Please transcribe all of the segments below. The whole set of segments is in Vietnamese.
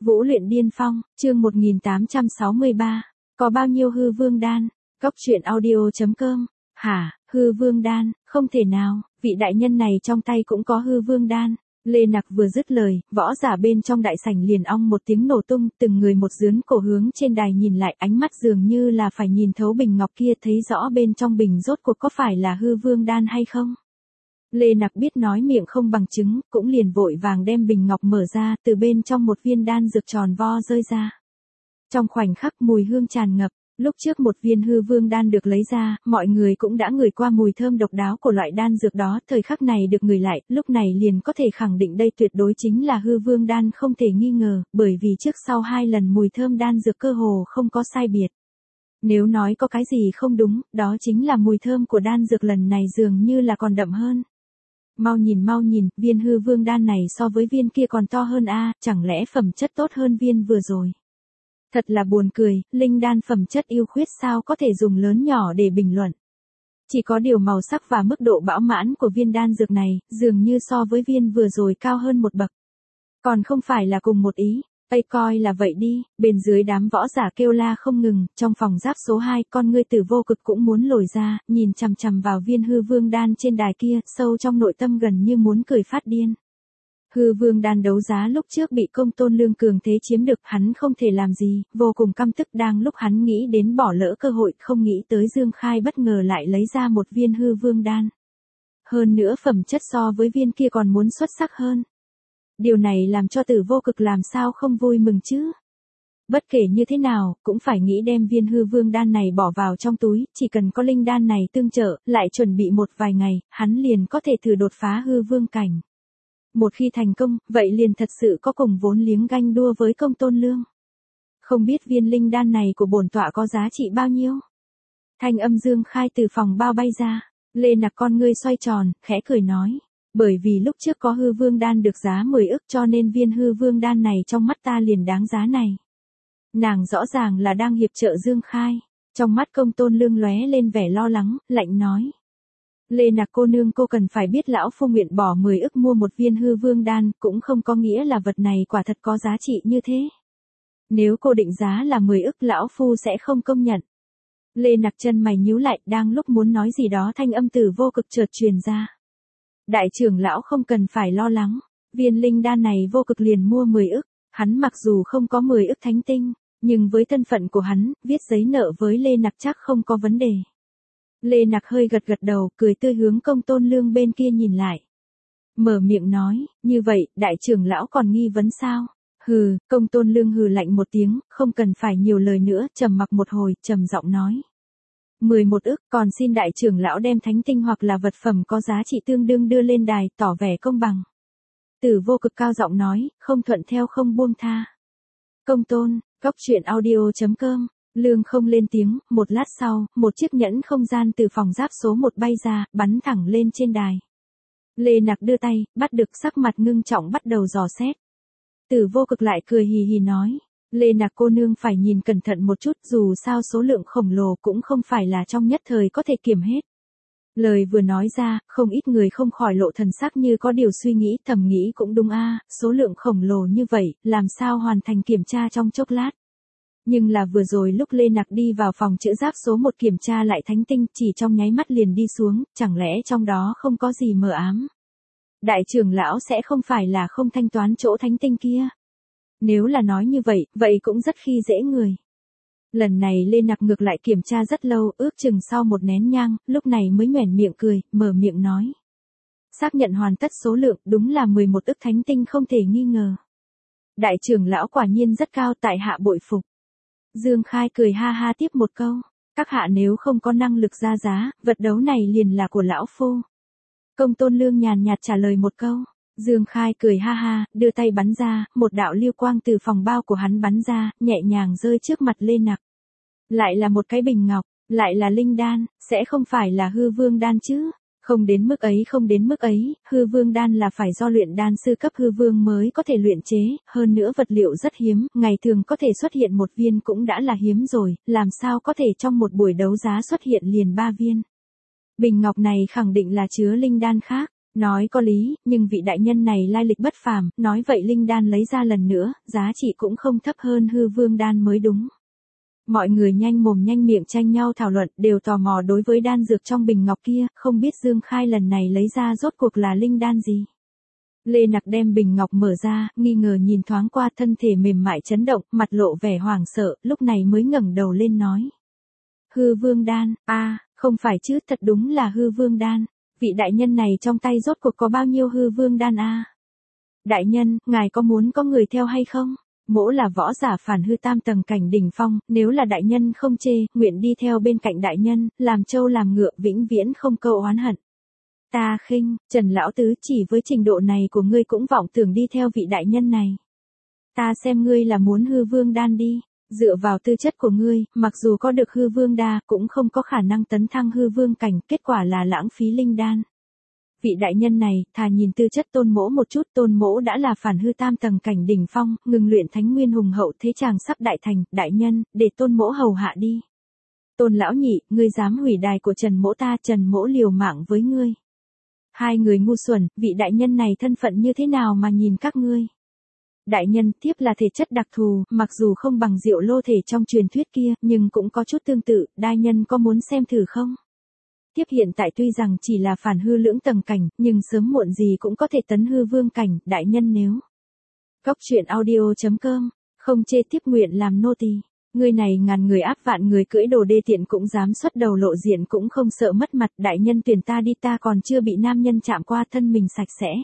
Vũ luyện điên phong, chương 1863. Có bao nhiêu hư vương đan? Góc truyện audio.com. Hả, hư vương đan, không thể nào, vị đại nhân này trong tay cũng có hư vương đan. Lê Nặc vừa dứt lời, võ giả bên trong đại sảnh liền ong một tiếng nổ tung, từng người một dướn cổ hướng trên đài nhìn lại, ánh mắt dường như là phải nhìn thấu bình ngọc kia, thấy rõ bên trong bình rốt cuộc có phải là hư vương đan hay không. Lê Nặc biết nói miệng không bằng chứng, cũng liền vội vàng đem bình ngọc mở ra, từ bên trong một viên đan dược tròn vo rơi ra. Trong khoảnh khắc mùi hương tràn ngập, lúc trước một viên hư vương đan được lấy ra, mọi người cũng đã ngửi qua mùi thơm độc đáo của loại đan dược đó, thời khắc này được ngửi lại, lúc này liền có thể khẳng định đây tuyệt đối chính là hư vương đan không thể nghi ngờ, bởi vì trước sau hai lần mùi thơm đan dược cơ hồ không có sai biệt. Nếu nói có cái gì không đúng, đó chính là mùi thơm của đan dược lần này dường như là còn đậm hơn. Mau nhìn, viên hư vương đan này so với viên kia còn to hơn a, chẳng lẽ phẩm chất tốt hơn viên vừa rồi. Thật là buồn cười, linh đan phẩm chất ưu khuyết sao có thể dùng lớn nhỏ để bình luận. Chỉ có điều màu sắc và mức độ bão mãn của viên đan dược này, dường như so với viên vừa rồi cao hơn một bậc. Còn không phải là cùng một ý. Ây coi là vậy đi, bên dưới đám võ giả kêu la không ngừng, trong phòng giáp số 2, con ngươi Tử Vô Cực cũng muốn lồi ra, nhìn chằm chằm vào viên hư vương đan trên đài kia, sâu trong nội tâm gần như muốn cười phát điên. Hư vương đan đấu giá lúc trước bị Công Tôn Lương cường thế chiếm được, hắn không thể làm gì, vô cùng căm tức, đang lúc hắn nghĩ đến bỏ lỡ cơ hội, không nghĩ tới Dương Khai bất ngờ lại lấy ra một viên hư vương đan. Hơn nữa phẩm chất so với viên kia còn muốn xuất sắc hơn. Điều này làm cho Tử Vô Cực làm sao không vui mừng chứ. Bất kể như thế nào, cũng phải nghĩ đem viên hư vương đan này bỏ vào trong túi, chỉ cần có linh đan này tương trợ, lại chuẩn bị một vài ngày, hắn liền có thể thử đột phá hư vương cảnh. Một khi thành công, vậy liền thật sự có cùng vốn liếng ganh đua với Công Tôn Lương. Không biết viên linh đan này của bổn tọa có giá trị bao nhiêu? Thanh âm Dương Khai từ phòng bao bay ra, Lê Nặc con ngươi xoay tròn, khẽ cười nói. Bởi vì lúc trước có hư vương đan được giá 10 ức cho nên viên hư vương đan này trong mắt ta liền đáng giá này. Nàng rõ ràng là đang hiệp trợ Dương Khai. Trong mắt Công Tôn Lương lóe lên vẻ lo lắng, lạnh nói. Lê Nặc cô nương, cô cần phải biết lão phu nguyện bỏ 10 ức mua một viên hư vương đan, cũng không có nghĩa là vật này quả thật có giá trị như thế. Nếu cô định giá là 10 ức lão phu sẽ không công nhận. Lê Nặc chân mày nhíu lại, đang lúc muốn nói gì đó thanh âm Tử Vô Cực chợt truyền ra. Đại trưởng lão không cần phải lo lắng, viên linh đan này Vô Cực liền mua 10 ức, hắn mặc dù không có 10 ức thánh tinh, nhưng với thân phận của hắn, viết giấy nợ với Lê Nặc chắc không có vấn đề. Lê Nặc hơi gật đầu, cười tươi hướng Công Tôn Lương bên kia nhìn lại. Mở miệng nói, như vậy, đại trưởng lão còn nghi vấn sao? Hừ, Công Tôn Lương hừ lạnh một tiếng, không cần phải nhiều lời nữa, trầm mặc một hồi, trầm giọng nói. 11 ức, còn xin đại trưởng lão đem thánh tinh hoặc là vật phẩm có giá trị tương đương đưa lên đài, tỏ vẻ công bằng. Tử Vô Cực cao giọng nói, không thuận theo không buông tha. Công Tôn, góc truyện audio.com. Lương không lên tiếng, một lát sau, một chiếc nhẫn không gian từ phòng giáp số 1 bay ra, bắn thẳng lên trên đài. Lê Nặc đưa tay, bắt được, sắc mặt ngưng trọng bắt đầu dò xét. Tử Vô Cực lại cười hì hì nói. Lê Nặc cô nương phải nhìn cẩn thận một chút, dù sao số lượng khổng lồ cũng không phải là trong nhất thời có thể kiểm hết. Lời vừa nói ra, không ít người không khỏi lộ thần sắc như có điều suy nghĩ, thầm nghĩ cũng đúng a, số lượng khổng lồ như vậy, làm sao hoàn thành kiểm tra trong chốc lát. Nhưng là vừa rồi lúc Lê Nặc đi vào phòng chữ giáp số 1 kiểm tra lại thánh tinh, chỉ trong nháy mắt liền đi xuống, chẳng lẽ trong đó không có gì mờ ám. Đại trưởng lão sẽ không phải là không thanh toán chỗ thánh tinh kia. Nếu là nói như vậy, vậy cũng rất khi dễ người. Lần này Lê Nặc ngược lại kiểm tra rất lâu, ước chừng sau một nén nhang, lúc này mới nhoẻn miệng cười, mở miệng nói. Xác nhận hoàn tất số lượng, đúng là 11 ức thánh tinh không thể nghi ngờ. Đại trưởng lão quả nhiên rất cao, tại hạ bội phục. Dương Khai cười ha ha tiếp một câu. Các hạ nếu không có năng lực ra giá, vật đấu này liền là của lão phu. Công Tôn Lương nhàn nhạt trả lời một câu. Dương Khai cười ha ha, đưa tay bắn ra, một đạo lưu quang từ phòng bao của hắn bắn ra, nhẹ nhàng rơi trước mặt Lê Nặc. Lại là một cái bình ngọc, lại là linh đan, sẽ không phải là hư vương đan chứ? Không đến mức ấy, hư vương đan là phải do luyện đan sư cấp hư vương mới có thể luyện chế, hơn nữa vật liệu rất hiếm, ngày thường có thể xuất hiện một viên cũng đã là hiếm rồi, làm sao có thể trong một buổi đấu giá xuất hiện liền 3 viên. Bình ngọc này khẳng định là chứa linh đan khác. Nói có lý, nhưng vị đại nhân này lai lịch bất phàm, nói vậy linh đan lấy ra lần nữa, giá trị cũng không thấp hơn hư vương đan mới đúng. Mọi người nhanh mồm nhanh miệng tranh nhau thảo luận, đều tò mò đối với đan dược trong bình ngọc kia, không biết Dương Khai lần này lấy ra rốt cuộc là linh đan gì. Lê Nặc đem bình ngọc mở ra, nghi ngờ nhìn thoáng qua, thân thể mềm mại chấn động, mặt lộ vẻ hoảng sợ, lúc này mới ngẩng đầu lên nói. Hư vương đan, không phải chứ, thật đúng là hư vương đan. Vị đại nhân này trong tay rốt cuộc có bao nhiêu hư vương đan a? Đại nhân, ngài có muốn có người theo hay không? Mỗ là võ giả phản hư tam tầng cảnh đỉnh phong, nếu là đại nhân không chê, nguyện đi theo bên cạnh đại nhân, làm trâu làm ngựa, vĩnh viễn không câu oán hận. Ta khinh, Trần lão tứ, chỉ với trình độ này của ngươi cũng vọng tưởng đi theo vị đại nhân này. Ta xem ngươi là muốn hư vương đan đi, dựa vào tư chất của ngươi, mặc dù có được hư vương đa, cũng không có khả năng tấn thăng hư vương cảnh, kết quả là lãng phí linh đan. Vị đại nhân này, thà nhìn tư chất Tôn mỗ một chút, Tôn mỗ đã là phản hư tam tầng cảnh đỉnh phong, ngừng luyện thánh nguyên hùng hậu, thế chàng sắp đại thành, đại nhân, để Tôn mỗ hầu hạ đi. Tôn lão nhị, ngươi dám hủy đài của Trần mỗ ta, Trần mỗ liều mạng với ngươi. Hai người ngu xuẩn, vị đại nhân này thân phận như thế nào mà nhìn các ngươi? Đại nhân, tiếp là thể chất đặc thù, mặc dù không bằng Diệu Lô thể trong truyền thuyết kia, nhưng cũng có chút tương tự, đại nhân có muốn xem thử không? Tiếp hiện tại tuy rằng chỉ là phản hư lưỡng tầng cảnh, nhưng sớm muộn gì cũng có thể tấn hư vương cảnh, đại nhân nếu. Góc truyện audio.com, không chê tiếp nguyện làm nô tỳ. Người này ngàn người áp vạn người cưỡi đồ đê tiện cũng dám xuất đầu lộ diện, cũng không sợ mất mặt, đại nhân tuyển ta đi, ta còn chưa bị nam nhân chạm qua, thân mình sạch sẽ.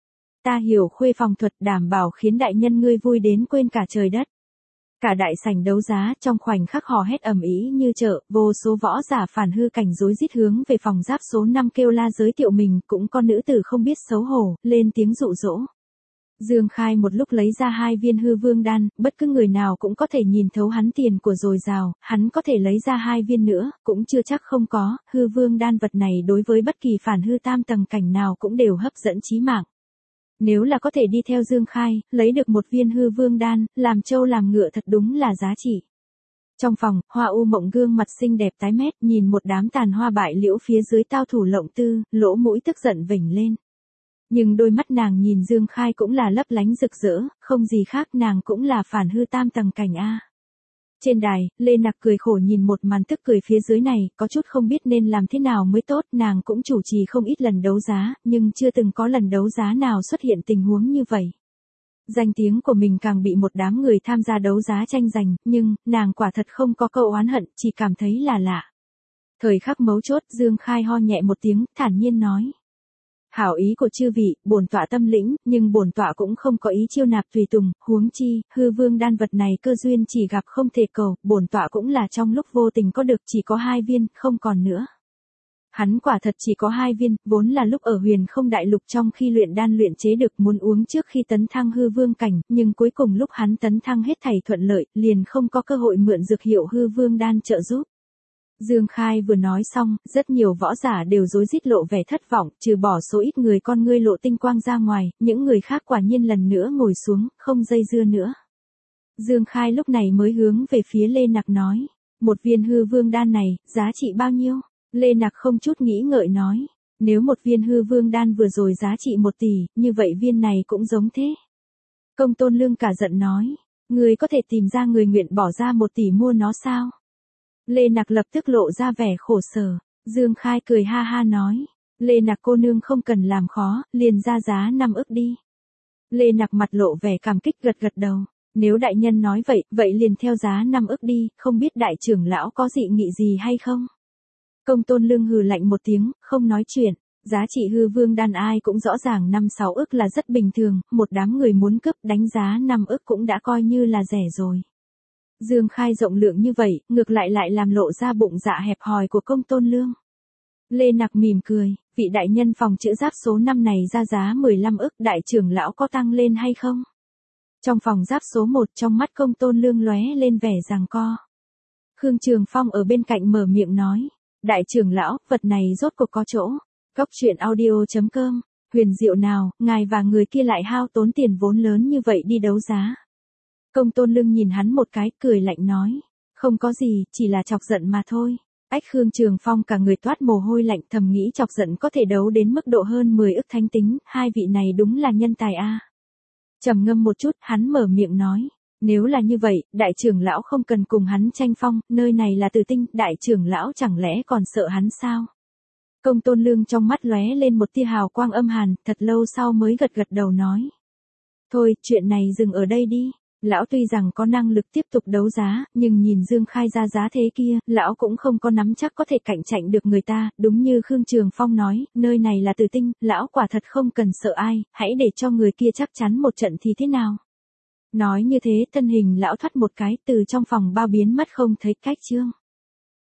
Ta hiểu khuê phòng thuật, đảm bảo khiến đại nhân ngươi vui đến quên cả trời đất. Cả đại sảnh đấu giá trong khoảnh khắc hò hét ầm ĩ như chợ, vô số võ giả phản hư cảnh rối rít hướng về phòng giáp số 5 kêu la giới thiệu mình, cũng có nữ tử không biết xấu hổ, lên tiếng dụ dỗ. Dương Khai một lúc lấy ra 2 viên hư vương đan, bất cứ người nào cũng có thể nhìn thấu hắn tiền của dồi dào, hắn có thể lấy ra 2 viên nữa, cũng chưa chắc không có, hư vương đan vật này đối với bất kỳ phản hư tam tầng cảnh nào cũng đều hấp dẫn chí mạng. Nếu là có thể đi theo Dương Khai, lấy được 1 viên hư vương đan, làm trâu làm ngựa thật đúng là giá trị. Trong phòng, Hoa U Mộng gương mặt xinh đẹp tái mét, nhìn một đám tàn hoa bại liễu phía dưới tao thủ lộng tư, lỗ mũi tức giận vểnh lên. Nhưng đôi mắt nàng nhìn Dương Khai cũng là lấp lánh rực rỡ, không gì khác, nàng cũng là phản hư tam tầng cảnh a. Trên đài, Lê Nặc cười khổ nhìn một màn tức cười phía dưới này, có chút không biết nên làm thế nào mới tốt, nàng cũng chủ trì không ít lần đấu giá, nhưng chưa từng có lần đấu giá nào xuất hiện tình huống như vậy. Danh tiếng của mình càng bị một đám người tham gia đấu giá tranh giành, nhưng, nàng quả thật không có câu oán hận, chỉ cảm thấy là lạ. Thời khắc mấu chốt, Dương Khai ho nhẹ một tiếng, thản nhiên nói. Hảo ý của chư vị, bổn tọa tâm lĩnh, nhưng bổn tọa cũng không có ý chiêu nạp tùy tùng, huống chi, hư vương đan vật này cơ duyên chỉ gặp không thể cầu, bổn tọa cũng là trong lúc vô tình có được, chỉ có 2 viên, không còn nữa. Hắn quả thật chỉ có 2 viên, vốn là lúc ở Huyền Không Đại Lục trong khi luyện đan luyện chế được muốn uống trước khi tấn thăng hư vương cảnh, nhưng cuối cùng lúc hắn tấn thăng hết thảy thuận lợi, liền không có cơ hội mượn dược hiệu hư vương đan trợ giúp. Dương Khai vừa nói xong, rất nhiều võ giả đều rối rít lộ vẻ thất vọng, trừ bỏ số ít người con ngươi lộ tinh quang ra ngoài, những người khác quả nhiên lần nữa ngồi xuống, không dây dưa nữa. Dương Khai lúc này mới hướng về phía Lê Nặc nói, 1 viên hư vương đan này, giá trị bao nhiêu? Lê Nặc không chút nghĩ ngợi nói, nếu 1 viên hư vương đan vừa rồi giá trị 1 tỷ, như vậy viên này cũng giống thế. Công Tôn Lương cả giận nói, người có thể tìm ra người nguyện bỏ ra 1 tỷ mua nó sao? Lê Nặc lập tức lộ ra vẻ khổ sở, Dương Khai cười ha ha nói, Lê Nặc cô nương không cần làm khó, liền ra giá 5 ức đi. Lê Nặc mặt lộ vẻ cảm kích gật gật đầu, nếu đại nhân nói vậy, vậy liền theo giá 5 ức đi, không biết đại trưởng lão có dị nghị gì hay không? Công Tôn Lương hừ lạnh một tiếng, không nói chuyện, giá trị hư vương đan ai cũng rõ ràng 5-6 ức là rất bình thường, một đám người muốn cướp đánh giá 5 ức cũng đã coi như là rẻ rồi. Dương Khai rộng lượng như vậy, ngược lại làm lộ ra bụng dạ hẹp hòi của Công Tôn Lương. Lê Nặc mỉm cười, vị đại nhân phòng chữ giáp số 5 này ra giá 15 ức, đại trưởng lão có tăng lên hay không? Trong phòng giáp số 1, trong mắt Công Tôn Lương lóe lên vẻ giằng co. Khương Trường Phong ở bên cạnh mở miệng nói, đại trưởng lão, vật này rốt cuộc có chỗ. Góc truyện audio.com, huyền diệu nào, ngài và người kia lại hao tốn tiền vốn lớn như vậy đi đấu giá. Công Tôn Lương nhìn hắn một cái, cười lạnh nói, không có gì, chỉ là chọc giận mà thôi. Ách Khương Trường Phong cả người toát mồ hôi lạnh, thầm nghĩ chọc giận có thể đấu đến mức độ hơn 10 ức thánh tính, hai vị này đúng là nhân tài a. Trầm ngâm một chút, hắn mở miệng nói. Nếu là như vậy, đại trưởng lão không cần cùng hắn tranh phong, nơi này là Tử Tinh, đại trưởng lão chẳng lẽ còn sợ hắn sao? Công Tôn Lương trong mắt lóe lên một tia hào quang âm hàn, thật lâu sau mới gật gật đầu nói. Thôi, chuyện này dừng ở đây đi. Lão tuy rằng có năng lực tiếp tục đấu giá, nhưng nhìn Dương Khai ra giá thế kia, lão cũng không có nắm chắc có thể cạnh tranh được người ta, đúng như Khương Trường Phong nói, nơi này là Tử Tinh, lão quả thật không cần sợ ai, hãy để cho người kia chắc chắn một trận thì thế nào. Nói như thế, thân hình lão thoát một cái, từ trong phòng bao biến mất không thấy cách chương.